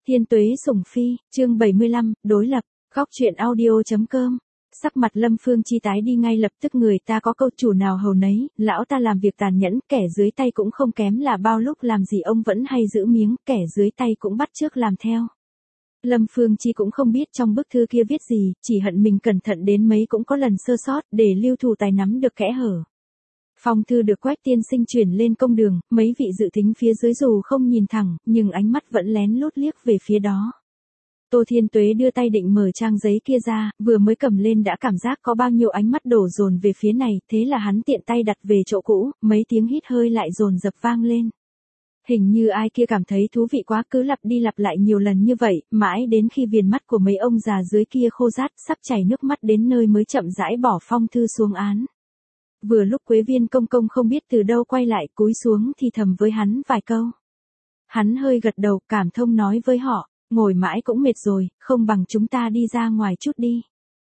Thiên Tuế Sủng Phi, chương 75, đối lập, góc truyện audio.com. Sắc mặt Lâm Phương Chi tái đi ngay lập tức, người ta có câu chủ nào hầu nấy, lão ta làm việc tàn nhẫn, kẻ dưới tay cũng không kém, là bao lúc làm gì ông vẫn hay giữ miếng, kẻ dưới tay cũng bắt chước làm theo. Lâm Phương Chi cũng không biết trong bức thư kia viết gì, chỉ hận mình cẩn thận đến mấy cũng có lần sơ sót, để Lưu Thủ Tài nắm được kẽ hở. Phong thư được Quách tiên sinh chuyển lên công đường, mấy vị dự tính phía dưới dù không nhìn thẳng, nhưng ánh mắt vẫn lén lút liếc về phía đó. Tô Thiên Tuế đưa tay định mở trang giấy kia ra, vừa mới cầm lên đã cảm giác có bao nhiêu ánh mắt đổ dồn về phía này, thế là hắn tiện tay đặt về chỗ cũ, mấy tiếng hít hơi lại dồn dập vang lên. Hình như ai kia cảm thấy thú vị quá, cứ lặp đi lặp lại nhiều lần như vậy, mãi đến khi viền mắt của mấy ông già dưới kia khô rát, sắp chảy nước mắt đến nơi mới chậm rãi bỏ phong thư xuống án. Vừa lúc Quế Viên công công không biết từ đâu quay lại, cúi xuống thì thầm với hắn vài câu. Hắn hơi gật đầu, cảm thông nói với họ, ngồi mãi cũng mệt rồi, không bằng chúng ta đi ra ngoài chút đi.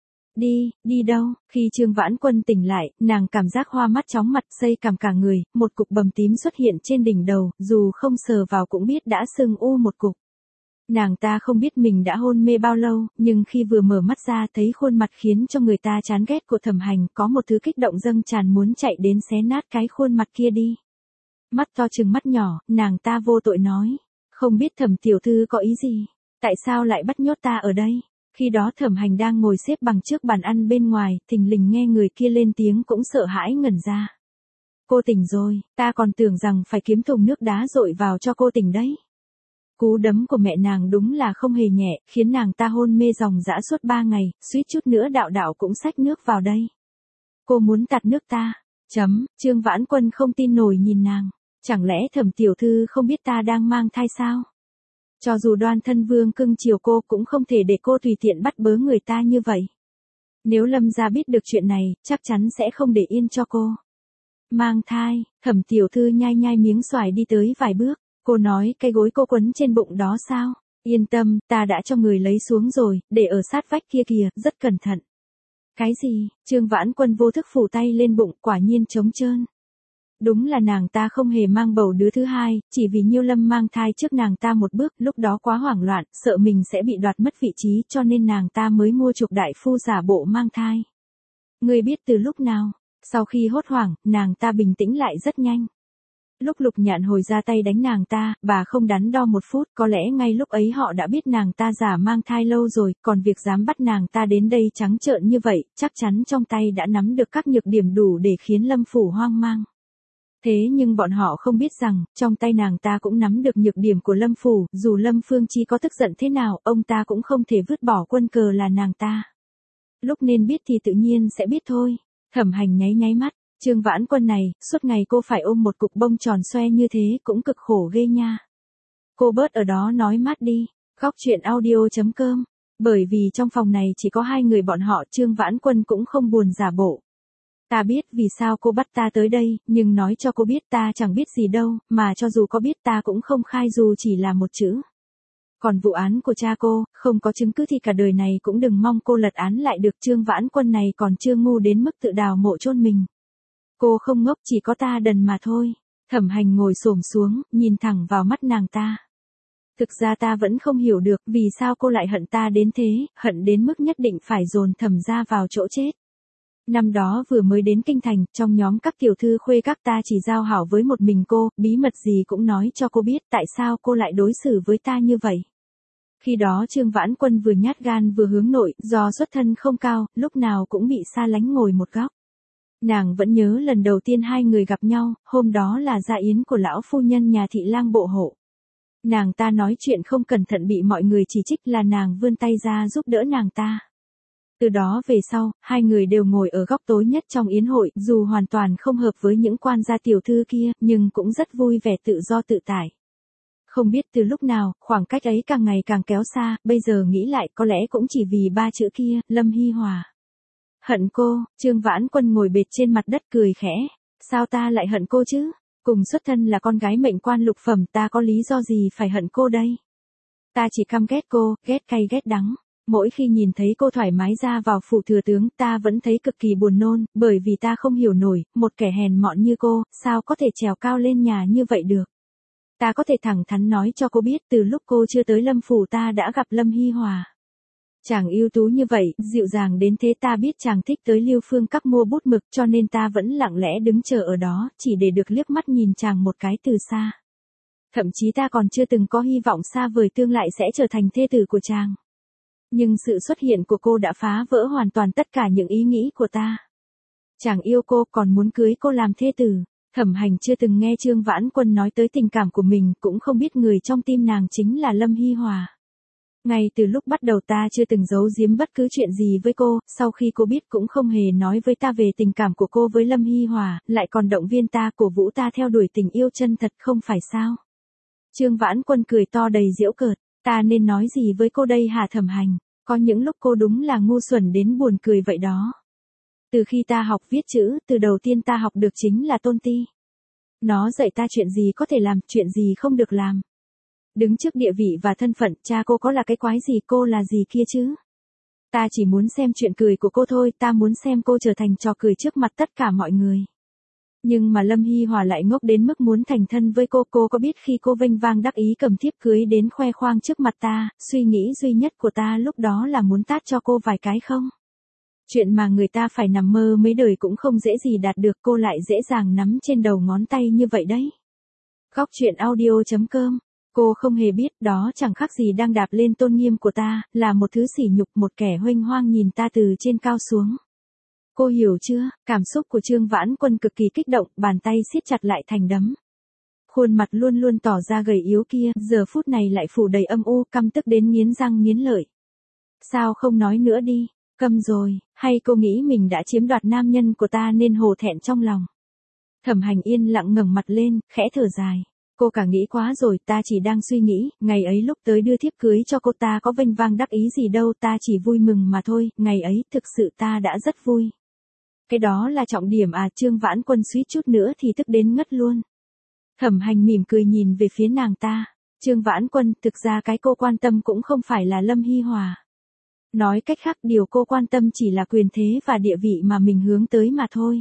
Đi đâu? Khi Trương Vãn Quân tỉnh lại, nàng cảm giác hoa mắt chóng mặt, xây cằm cả người, một cục bầm tím xuất hiện trên đỉnh đầu, dù không sờ vào cũng biết đã sưng u một cục. Nàng ta không biết mình đã hôn mê bao lâu, nhưng khi vừa mở mắt ra thấy khuôn mặt khiến cho người ta chán ghét của Thẩm Hành, có một thứ kích động dâng tràn muốn chạy đến xé nát cái khuôn mặt kia đi. Mắt to trừng mắt nhỏ, nàng ta vô tội nói, không biết Thẩm tiểu thư có ý gì, tại sao lại bắt nhốt ta ở đây? Khi đó Thẩm Hành đang ngồi xếp bằng trước bàn ăn bên ngoài, thình lình nghe người kia lên tiếng cũng sợ hãi ngẩn ra. Cô tỉnh rồi, ta còn tưởng rằng phải kiếm thùng nước đá dội vào cho cô tỉnh đấy. Cú đấm của mẹ nàng đúng là không hề nhẹ, khiến nàng ta hôn mê ròng rã suốt 3 ngày, suýt chút nữa đạo cũng xách nước vào đây. Cô muốn tạt nước ta? Trương Vãn Quân không tin nổi nhìn nàng. Chẳng lẽ Thẩm tiểu thư không biết ta đang mang thai sao? Cho dù Đoan Thân Vương cưng chiều cô cũng không thể để cô tùy tiện bắt bớ người ta như vậy. Nếu Lâm gia biết được chuyện này, chắc chắn sẽ không để yên cho cô. Mang thai, Thẩm tiểu thư nhai nhai miếng xoài đi tới vài bước. Cô nói cái gối cô quấn trên bụng đó sao? Yên tâm, ta đã cho người lấy xuống rồi, để ở sát vách kia kìa, rất cẩn thận. Cái gì? Trương Vãn Quân vô thức phủ tay lên bụng, quả nhiên trống trơn. Đúng là nàng ta không hề mang bầu đứa thứ hai, chỉ vì Nhiêu Lâm mang thai trước nàng ta một bước, lúc đó quá hoảng loạn, sợ mình sẽ bị đoạt mất vị trí, cho nên nàng ta mới mua chuộc đại phu giả bộ mang thai. Ngươi biết từ lúc nào? Sau khi hốt hoảng, nàng ta bình tĩnh lại rất nhanh. Lúc Lục Nhạn Hồi ra tay đánh nàng ta, bà không đắn đo một phút, có lẽ ngay lúc ấy họ đã biết nàng ta giả mang thai lâu rồi, còn việc dám bắt nàng ta đến đây trắng trợn như vậy, chắc chắn trong tay đã nắm được các nhược điểm đủ để khiến Lâm phủ hoang mang. Thế nhưng bọn họ không biết rằng, trong tay nàng ta cũng nắm được nhược điểm của Lâm phủ, dù Lâm Phương Chi có tức giận thế nào, ông ta cũng không thể vứt bỏ quân cờ là nàng ta. Lúc nên biết thì tự nhiên sẽ biết thôi. Thẩm Hành nháy mắt. Trương Vãn Quân này, suốt ngày cô phải ôm một cục bông tròn xoe như thế cũng cực khổ ghê nha. Cô bớt ở đó nói mát đi. Góc truyện audio.com. Bởi vì trong phòng này chỉ có hai người bọn họ, Trương Vãn Quân cũng không buồn giả bộ. Ta biết vì sao cô bắt ta tới đây, nhưng nói cho cô biết ta chẳng biết gì đâu, mà cho dù có biết ta cũng không khai dù chỉ là một chữ. Còn vụ án của cha cô, không có chứng cứ thì cả đời này cũng đừng mong cô lật án lại được. Trương Vãn Quân này còn chưa ngu đến mức tự đào mộ chôn mình. Cô không ngốc, chỉ có ta đần mà thôi. Thẩm Hành ngồi xổm xuống, nhìn thẳng vào mắt nàng ta. Thực ra ta vẫn không hiểu được vì sao cô lại hận ta đến thế, hận đến mức nhất định phải dồn Thẩm gia vào chỗ chết. Năm đó vừa mới đến kinh thành, trong nhóm các tiểu thư khuê các ta chỉ giao hảo với một mình cô, bí mật gì cũng nói cho cô biết, tại sao cô lại đối xử với ta như vậy. Khi đó Trương Vãn Quân vừa nhát gan vừa hướng nội, do xuất thân không cao, lúc nào cũng bị xa lánh ngồi một góc. Nàng vẫn nhớ lần đầu tiên hai người gặp nhau, hôm đó là dạ yến của lão phu nhân nhà thị lang bộ hộ. Nàng ta nói chuyện không cẩn thận bị mọi người chỉ trích, là nàng vươn tay ra giúp đỡ nàng ta. Từ đó về sau, hai người đều ngồi ở góc tối nhất trong yến hội, dù hoàn toàn không hợp với những quan gia tiểu thư kia, nhưng cũng rất vui vẻ tự do tự tại. Không biết từ lúc nào, khoảng cách ấy càng ngày càng kéo xa, bây giờ nghĩ lại có lẽ cũng chỉ vì ba chữ kia, Lâm Hi Hòa. Hận cô? Trương Vãn Quân ngồi bệt trên mặt đất cười khẽ. Sao ta lại hận cô chứ? Cùng xuất thân là con gái mệnh quan lục phẩm, ta có lý do gì phải hận cô đây? Ta chỉ căm ghét cô, ghét cay ghét đắng. Mỗi khi nhìn thấy cô thoải mái ra vào phủ thừa tướng, ta vẫn thấy cực kỳ buồn nôn, bởi vì ta không hiểu nổi, một kẻ hèn mọn như cô, sao có thể trèo cao lên nhà như vậy được. Ta có thể thẳng thắn nói cho cô biết từ lúc cô chưa tới Lâm Phủ ta đã gặp Lâm Hy Hòa. Chàng ưu tú như vậy, dịu dàng đến thế, ta biết chàng thích tới Lưu Phương Các mua bút mực cho nên ta vẫn lặng lẽ đứng chờ ở đó, chỉ để được liếc mắt nhìn chàng một cái từ xa. Thậm chí ta còn chưa từng có hy vọng xa vời tương lai sẽ trở thành thê tử của chàng. Nhưng sự xuất hiện của cô đã phá vỡ hoàn toàn tất cả những ý nghĩ của ta. Chàng yêu cô còn muốn cưới cô làm thê tử. Thẩm Hành chưa từng nghe Trương Vãn Quân nói tới tình cảm của mình, cũng không biết người trong tim nàng chính là Lâm Hy Hòa. Ngay từ lúc bắt đầu ta chưa từng giấu giếm bất cứ chuyện gì với cô, sau khi cô biết cũng không hề nói với ta về tình cảm của cô với Lâm Hy Hòa, lại còn động viên ta, cổ vũ ta theo đuổi tình yêu chân thật, không phải sao? Trương Vãn Quân cười to đầy giễu cợt, ta nên nói gì với cô đây hả Thẩm Hành? Có những lúc cô đúng là ngu xuẩn đến buồn cười vậy đó. Từ khi ta học viết chữ, từ đầu tiên ta học được chính là tôn ti. Nó dạy ta chuyện gì có thể làm, chuyện gì không được làm. Đứng trước địa vị và thân phận, cha cô có là cái quái gì, cô là gì kia chứ? Ta chỉ muốn xem chuyện cười của cô thôi, ta muốn xem cô trở thành trò cười trước mặt tất cả mọi người. Nhưng mà Lâm Hy Hòa lại ngốc đến mức muốn thành thân với cô có biết khi cô vênh vang đắc ý cầm thiếp cưới đến khoe khoang trước mặt ta, suy nghĩ duy nhất của ta lúc đó là muốn tát cho cô vài cái không? Chuyện mà người ta phải nằm mơ mấy đời cũng không dễ gì đạt được, cô lại dễ dàng nắm trên đầu ngón tay như vậy đấy. Góc truyện audio.com. Cô không hề biết đó chẳng khác gì đang đạp lên tôn nghiêm của ta, là một thứ sỉ nhục, một kẻ huênh hoang nhìn ta từ trên cao xuống. Cô hiểu chưa? Cảm xúc của Trương Vãn Quân cực kỳ kích động, bàn tay siết chặt lại thành đấm. Khuôn mặt luôn luôn tỏ ra gầy yếu kia, giờ phút này lại phủ đầy âm u, căm tức đến nghiến răng nghiến lợi. Sao không nói nữa đi? Câm rồi, hay cô nghĩ mình đã chiếm đoạt nam nhân của ta nên hổ thẹn trong lòng? Thẩm Hành yên lặng ngẩng mặt lên, khẽ thở dài. Cô cả nghĩ quá rồi, ta chỉ đang suy nghĩ, ngày ấy lúc tới đưa thiếp cưới cho cô ta có vênh vang đắc ý gì đâu, ta chỉ vui mừng mà thôi, ngày ấy thực sự ta đã rất vui. Cái đó là trọng điểm à? Trương Vãn Quân suýt chút nữa thì tức đến ngất luôn. Thẩm Hành mỉm cười nhìn về phía nàng ta. Trương Vãn Quân, thực ra cái cô quan tâm cũng không phải là Lâm Hy Hòa. Nói cách khác, điều cô quan tâm chỉ là quyền thế và địa vị mà mình hướng tới mà thôi.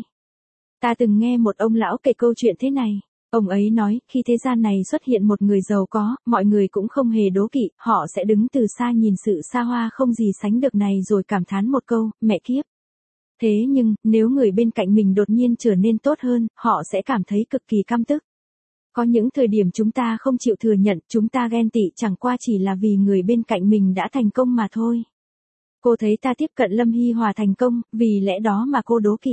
Ta từng nghe một ông lão kể câu chuyện thế này. Ông ấy nói, khi thế gian này xuất hiện một người giàu có, mọi người cũng không hề đố kỵ, họ sẽ đứng từ xa nhìn sự xa hoa không gì sánh được này rồi cảm thán một câu, mẹ kiếp. Thế nhưng, nếu người bên cạnh mình đột nhiên trở nên tốt hơn, họ sẽ cảm thấy cực kỳ căm tức. Có những thời điểm chúng ta không chịu thừa nhận, chúng ta ghen tị chẳng qua chỉ là vì người bên cạnh mình đã thành công mà thôi. Cô thấy ta tiếp cận Lâm Hy Hòa thành công, vì lẽ đó mà cô đố kỵ.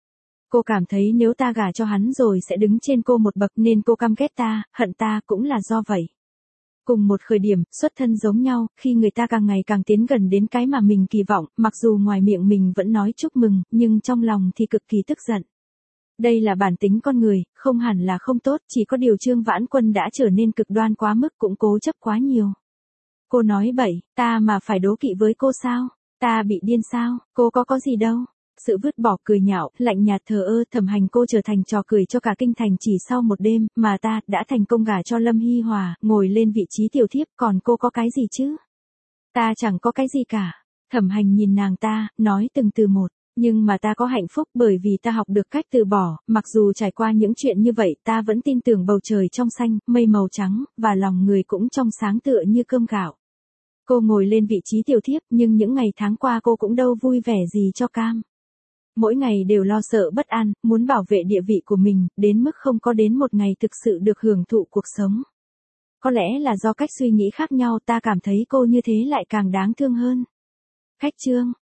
Cô cảm thấy nếu ta gả cho hắn rồi sẽ đứng trên cô một bậc nên cô căm ghét ta, hận ta cũng là do vậy. Cùng một khởi điểm, xuất thân giống nhau, khi người ta càng ngày càng tiến gần đến cái mà mình kỳ vọng, mặc dù ngoài miệng mình vẫn nói chúc mừng, nhưng trong lòng thì cực kỳ tức giận. Đây là bản tính con người, không hẳn là không tốt, chỉ có điều Trương Vãn Quân đã trở nên cực đoan quá mức, cũng cố chấp quá nhiều. Cô nói bậy, ta mà phải đố kỵ với cô sao? Ta bị điên sao? Cô có gì đâu. Sự vứt bỏ cười nhạo, lạnh nhạt thờ ơ. Thẩm Hành, cô trở thành trò cười cho cả kinh thành chỉ sau một đêm, mà ta đã thành công gả cho Lâm Hy Hòa, ngồi lên vị trí tiểu thiếp, còn cô có cái gì chứ? Ta chẳng có cái gì cả. Thẩm Hành nhìn nàng ta, nói từng từ một. Nhưng mà ta có hạnh phúc bởi vì ta học được cách từ bỏ, mặc dù trải qua những chuyện như vậy ta vẫn tin tưởng bầu trời trong xanh, mây màu trắng, và lòng người cũng trong sáng tựa như cơm gạo. Cô ngồi lên vị trí tiểu thiếp, nhưng những ngày tháng qua cô cũng đâu vui vẻ gì cho cam. Mỗi ngày đều lo sợ bất an, muốn bảo vệ địa vị của mình, đến mức không có đến một ngày thực sự được hưởng thụ cuộc sống. Có lẽ là do cách suy nghĩ khác nhau, ta cảm thấy cô như thế lại càng đáng thương hơn. Khách Trương.